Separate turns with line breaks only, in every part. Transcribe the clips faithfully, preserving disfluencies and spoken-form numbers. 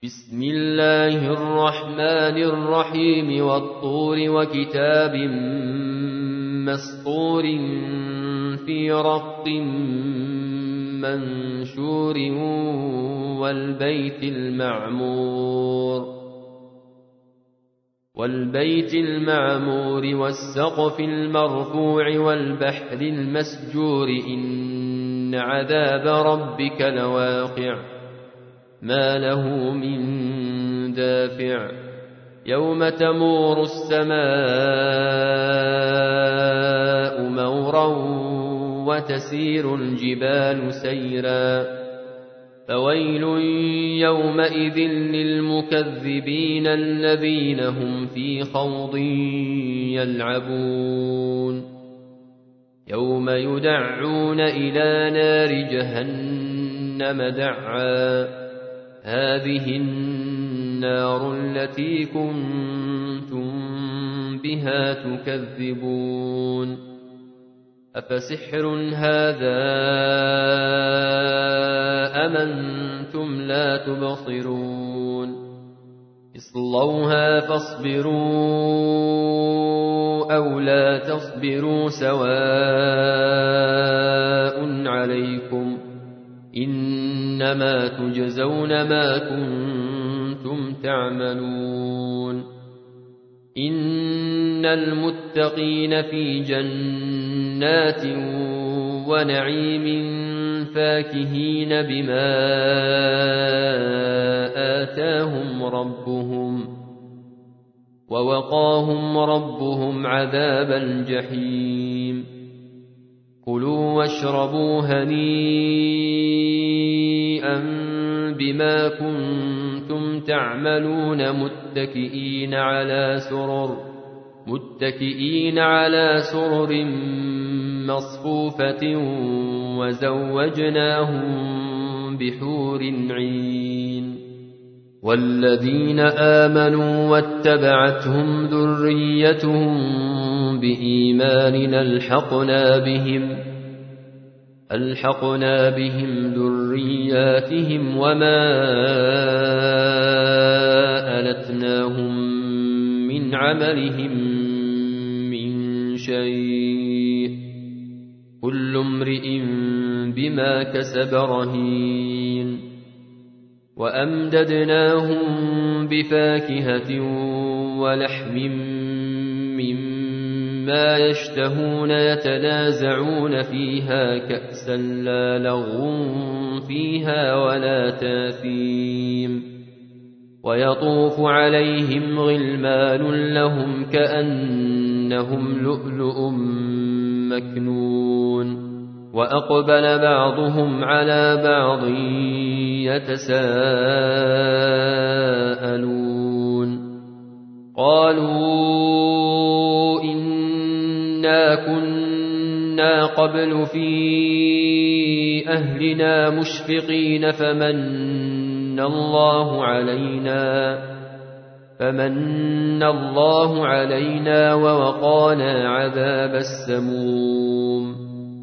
بسم الله الرحمن الرحيم والطور وكتاب مسطور في رق منشور والبيت المعمور والبيت المعمور والسقف المرفوع والبحر المسجور إن عذاب ربك لواقع ما له من دافع يوم تمور السماء مورا وتسير الجبال سيرا فويل يومئذ للمكذبين الذين هم في خوض يلعبون يوم يدعون إلى نار جهنم دعا هذه النار التي كنتم بها تكذبون أفسحر هذا أم أنتم لا تبصرون اصلوها فاصبروا أو لا تصبروا سواء عليكم إنما تجزون ما كنتم تعملون إن المتقين في جنات ونعيم فاكهين بما آتاهم ربهم ووقاهم ربهم عذاب الجحيم كلوا واشربوا هنيئا بما كنتم تعملون متكئين على سرر متكئين على سرر مصفوفة وزوجناهم بحور عين والذين آمنوا واتبعتهم ذريتهم بإيمان ألحقنا بهم ألحقنا بهم ذرياتهم وما ألتناهم من عملهم من شيء كل امرئ بما كسب رهين وأمددناهم بفاكهة ولحم مما يشتهون يتنازعون فيها كأسا لا لغو فيها ولا تاثيم ويطوف عليهم غلمان لهم كأنهم لؤلؤ مكنون وأقبل بعضهم على بعض يتساءلون قالوا إنا كنا قبل في أهلنا مشفقين فمن الله علينا فمن الله علينا ووقانا عذاب السموم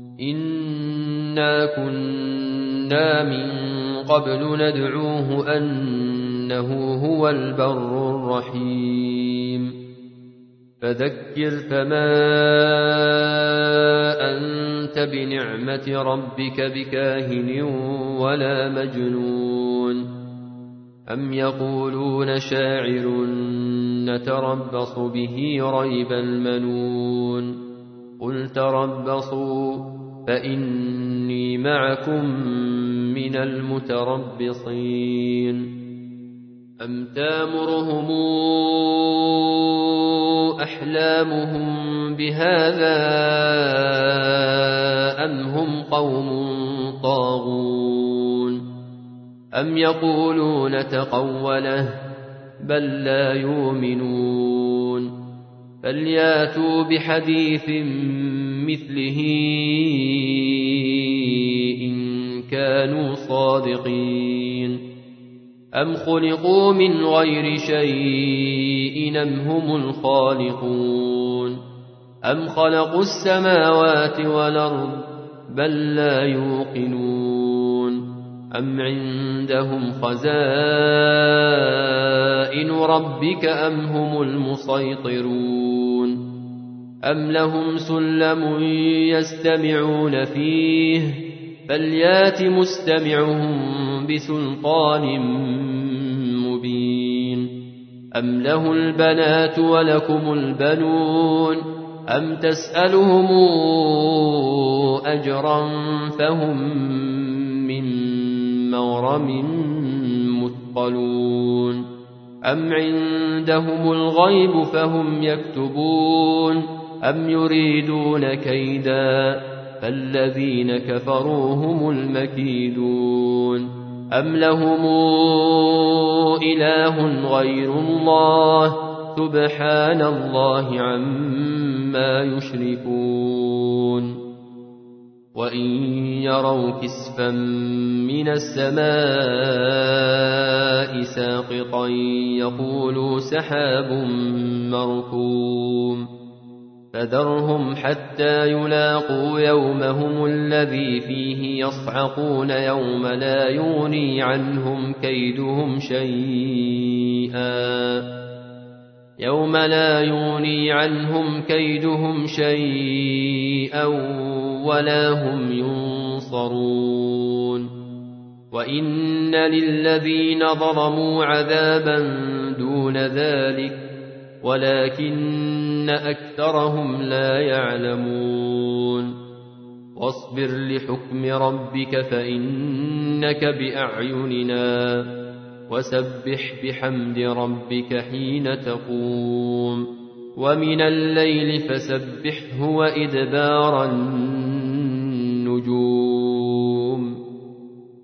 إنا كنا من قبل ندعوه أنه هو البر الرحيم فذكر فما أنت بنعمة ربك بكاهن ولا مجنون أم يقولون شاعر نتربص به ريب المنون قل تربصوا فإني معكم من المتربصين أم تامرهم أحلامهم بهذا أم هم قوم طاغون أم يقولون تقوله بل لا يؤمنون فلياتوا بحديث مثله إن كانوا صادقين أم خلقوا من غير شيء أم هم الخالقون أم خلقوا السماوات والأرض بل لا يوقنون أم عندهم خزائن خزائن ربك أم هم المسيطرون أم لهم سلم يستمعون فيه فليات مستمعهم بسلطان مبين أم له البنات ولكم البنون أم تسألهم أجرا فهم من مغرم مثقلون أم عندهم الغيب فهم يكتبون أم يريدون كيدا فالذين كفروا هم المكيدون أم لهم إله غير الله سبحان الله عما يشركون وإن يروا كسفا من السماء ساقطا يقولوا سحاب مركوم فذرهم حتى يلاقوا يومهم الذي فيه يصعقون يوم لا يغني عنهم كيدهم شيئا يوم لا يغني عنهم كيدهم شيئا ولا هم ينصرون وإن للذين ظلموا عذابا دون ذلك ولكن أكثرهم لا يعلمون واصبر لحكم ربك فإنك بأعيننا وسبح بحمد ربك حين تقوم ومن الليل فسبحه وإدبار النجوم